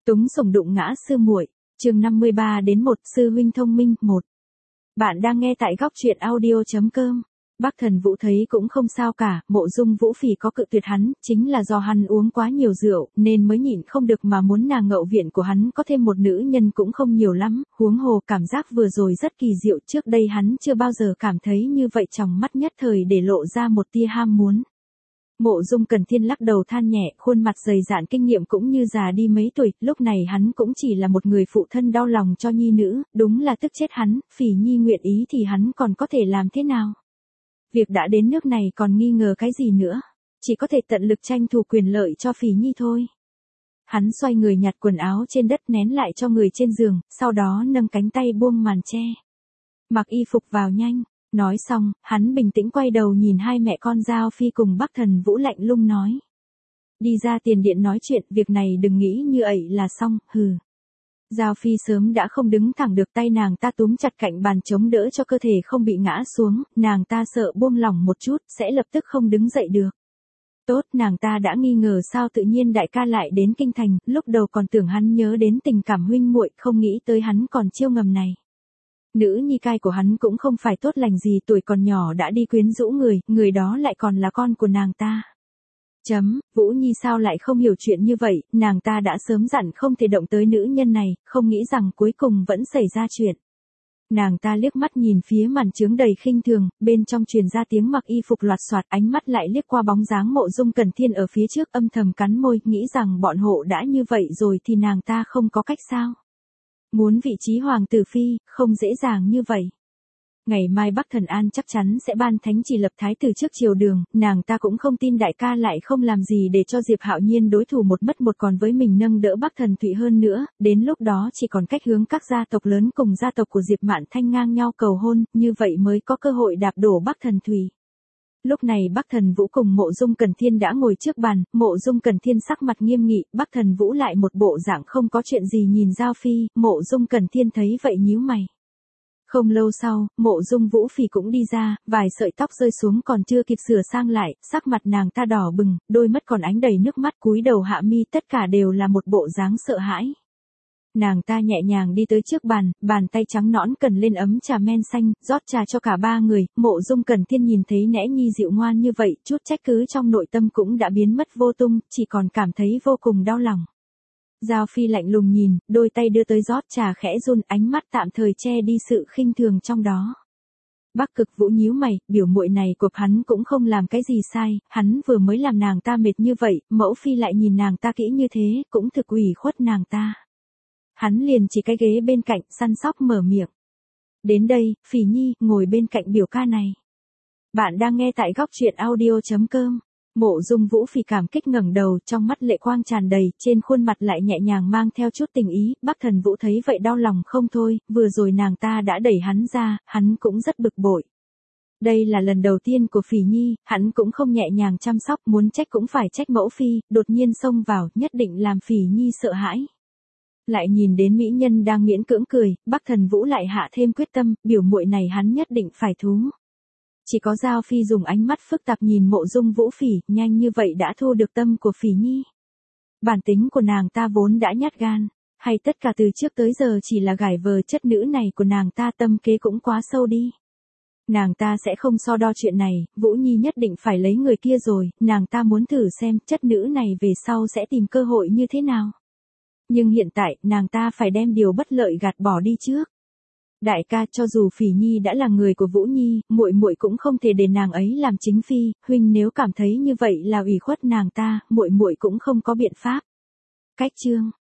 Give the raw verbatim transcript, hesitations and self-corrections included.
Túng sủng đụng ngã sư muội, chương năm mươi ba đến một sư huynh thông minh một. Bạn đang nghe tại góc truyện audio chấm com. Bắc Thần Vũ thấy cũng không sao cả, Mộ Dung Vũ Phỉ có cự tuyệt hắn, chính là do hắn uống quá nhiều rượu, nên mới nhịn không được mà muốn nàng ngậu viện của hắn có thêm một nữ nhân cũng không nhiều lắm, huống hồ cảm giác vừa rồi rất kỳ diệu, trước đây hắn chưa bao giờ cảm thấy như vậy, trong mắt nhất thời để lộ ra một tia ham muốn. Mộ Dung Cẩn Thiên lắc đầu than nhẹ, khuôn mặt dày dạn kinh nghiệm cũng như già đi mấy tuổi, lúc này hắn cũng chỉ là một người phụ thân đau lòng cho nhi nữ, đúng là tức chết hắn, Phỉ Nhi nguyện ý thì hắn còn có thể làm thế nào? Việc đã đến nước này còn nghi ngờ cái gì nữa, chỉ có thể tận lực tranh thủ quyền lợi cho Phỉ Nhi thôi. Hắn xoay người nhặt quần áo trên đất nén lại cho người trên giường, sau đó nâng cánh tay buông màn che. Mặc y phục vào nhanh. Nói xong, hắn bình tĩnh quay đầu nhìn hai mẹ con Giao Phi cùng Bắc Thần Vũ lạnh lùng nói. Đi ra tiền điện nói chuyện, việc này đừng nghĩ như ẩy là xong, hừ. Giao Phi sớm đã không đứng thẳng được, tay nàng ta túm chặt cạnh bàn chống đỡ cho cơ thể không bị ngã xuống, nàng ta sợ buông lỏng một chút, sẽ lập tức không đứng dậy được. Tốt, nàng ta đã nghi ngờ sao tự nhiên đại ca lại đến kinh thành, lúc đầu còn tưởng hắn nhớ đến tình cảm huynh muội, không nghĩ tới hắn còn chiêu ngầm này. Nữ nhi cai của hắn cũng không phải tốt lành gì, tuổi còn nhỏ đã đi quyến rũ người, người đó lại còn là con của nàng ta. Chấm, Vũ Nhi sao lại không hiểu chuyện như vậy, nàng ta đã sớm dặn không thể động tới nữ nhân này, không nghĩ rằng cuối cùng vẫn xảy ra chuyện. Nàng ta liếc mắt nhìn phía màn trướng đầy khinh thường, bên trong truyền ra tiếng mặc y phục loạt soạt, ánh mắt lại liếc qua bóng dáng Mộ Dung Cẩn Thiên ở phía trước, âm thầm cắn môi, nghĩ rằng bọn hộ đã như vậy rồi thì nàng ta không có cách sao. Muốn vị trí hoàng tử phi, không dễ dàng như vậy. Ngày mai Bắc Thần An chắc chắn sẽ ban thánh chỉ lập thái tử trước triều đường, nàng ta cũng không tin đại ca lại không làm gì để cho Diệp Hạo Nhiên đối thủ một mất một còn với mình nâng đỡ Bắc Thần Thụy hơn nữa, đến lúc đó chỉ còn cách hướng các gia tộc lớn cùng gia tộc của Diệp Mạn Thanh ngang nhau cầu hôn, như vậy mới có cơ hội đạp đổ Bắc Thần Thụy. Lúc này Bắc Thần Vũ cùng Mộ Dung Cẩn Thiên đã ngồi trước bàn, Mộ Dung Cẩn Thiên sắc mặt nghiêm nghị, Bắc Thần Vũ lại một bộ dạng không có chuyện gì nhìn Giao Phi, Mộ Dung Cẩn Thiên thấy vậy nhíu mày. Không lâu sau, Mộ Dung Vũ Phỉ cũng đi ra, vài sợi tóc rơi xuống còn chưa kịp sửa sang lại, sắc mặt nàng ta đỏ bừng, đôi mắt còn ánh đầy nước mắt, cúi đầu hạ mi, tất cả đều là một bộ dáng sợ hãi. Nàng ta nhẹ nhàng đi tới trước bàn, bàn tay trắng nõn cần lên ấm trà men xanh, rót trà cho cả ba người, Mộ Dung Cẩn Thiên nhìn thấy Nẽ Nhi dịu ngoan như vậy, chút trách cứ trong nội tâm cũng đã biến mất vô tung, chỉ còn cảm thấy vô cùng đau lòng. Giao Phi lạnh lùng nhìn, đôi tay đưa tới rót trà khẽ run, ánh mắt tạm thời che đi sự khinh thường trong đó. Bắc Cực Vũ nhíu mày, biểu muội này của hắn cũng không làm cái gì sai, hắn vừa mới làm nàng ta mệt như vậy, mẫu phi lại nhìn nàng ta kỹ như thế, cũng thực ủy khuất nàng ta. Hắn liền chỉ cái ghế bên cạnh, săn sóc mở miệng. Đến đây, Phỉ Nhi, ngồi bên cạnh biểu ca này. Bạn đang nghe tại góc truyện audio chấm com. Mộ Dung Vũ Phỉ cảm kích ngẩng đầu, trong mắt lệ quang tràn đầy, trên khuôn mặt lại nhẹ nhàng mang theo chút tình ý, Bắc Thần Vũ thấy vậy đau lòng không thôi, vừa rồi nàng ta đã đẩy hắn ra, hắn cũng rất bực bội. Đây là lần đầu tiên của Phỉ Nhi, hắn cũng không nhẹ nhàng chăm sóc, muốn trách cũng phải trách mẫu phi, đột nhiên xông vào, nhất định làm Phỉ Nhi sợ hãi. Lại nhìn đến mỹ nhân đang miễn cưỡng cười, Bắc Thần Vũ lại hạ thêm quyết tâm, biểu muội này hắn nhất định phải thú. Chỉ có Giao Phi dùng ánh mắt phức tạp nhìn Mộ Dung Vũ Phỉ, nhanh như vậy đã thu được tâm của Phỉ Nhi. Bản tính của nàng ta vốn đã nhát gan, hay tất cả từ trước tới giờ chỉ là gải vờ chất nữ này của nàng ta, tâm kế cũng quá sâu đi. Nàng ta sẽ không so đo chuyện này, Vũ Nhi nhất định phải lấy người kia rồi, nàng ta muốn thử xem chất nữ này về sau sẽ tìm cơ hội như thế nào. Nhưng hiện tại, nàng ta phải đem điều bất lợi gạt bỏ đi trước. Đại ca, cho dù Phỉ Nhi đã là người của Vũ Nhi, muội muội cũng không thể để nàng ấy làm chính phi, huynh nếu cảm thấy như vậy là ủy khuất nàng ta, muội muội cũng không có biện pháp. Cách chương